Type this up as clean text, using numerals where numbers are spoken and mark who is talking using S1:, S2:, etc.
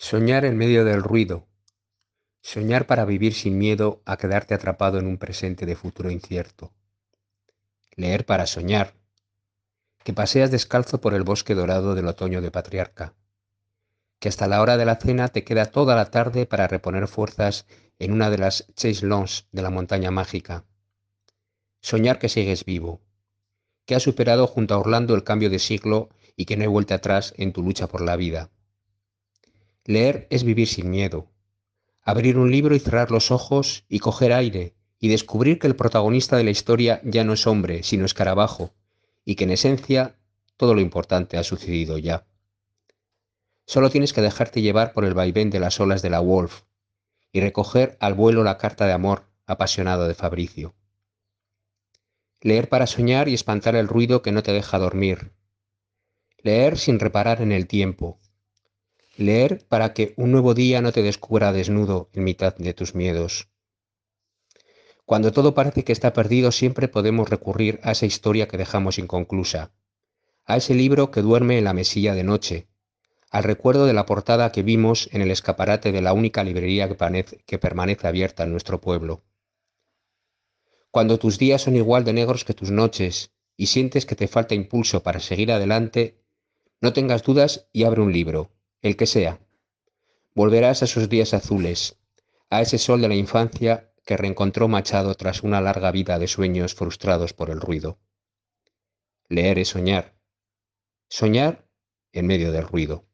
S1: Soñar en medio del ruido. Soñar para vivir sin miedo a quedarte atrapado en un presente de futuro incierto. Leer para soñar. Que paseas descalzo por el bosque dorado del otoño de Patriarca. Que hasta la hora de la cena te queda toda la tarde para reponer fuerzas en una de las chaiselongs de la montaña mágica. Soñar que sigues vivo. Que has superado junto a Orlando el cambio de siglo y que no hay vuelta atrás en tu lucha por la vida. Leer es vivir sin miedo. Abrir un libro y cerrar los ojos y coger aire y descubrir que el protagonista de la historia ya no es hombre, sino escarabajo, y que en esencia todo lo importante ha sucedido ya. Solo tienes que dejarte llevar por el vaivén de las olas de la Wolf y recoger al vuelo la carta de amor apasionado de Fabricio. Leer para soñar y espantar el ruido que no te deja dormir. Leer sin reparar en el tiempo. Leer para que un nuevo día no te descubra desnudo en mitad de tus miedos. Cuando todo parece que está perdido, siempre podemos recurrir a esa historia que dejamos inconclusa, a ese libro que duerme en la mesilla de noche, al recuerdo de la portada que vimos en el escaparate de la única librería que permanece abierta en nuestro pueblo. Cuando tus días son igual de negros que tus noches y sientes que te falta impulso para seguir adelante, no tengas dudas y abre un libro, el que sea. Volverás a esos días azules, a ese sol de la infancia que reencontró Machado tras una larga vida de sueños frustrados por el ruido. Leer es soñar. Soñar en medio del ruido.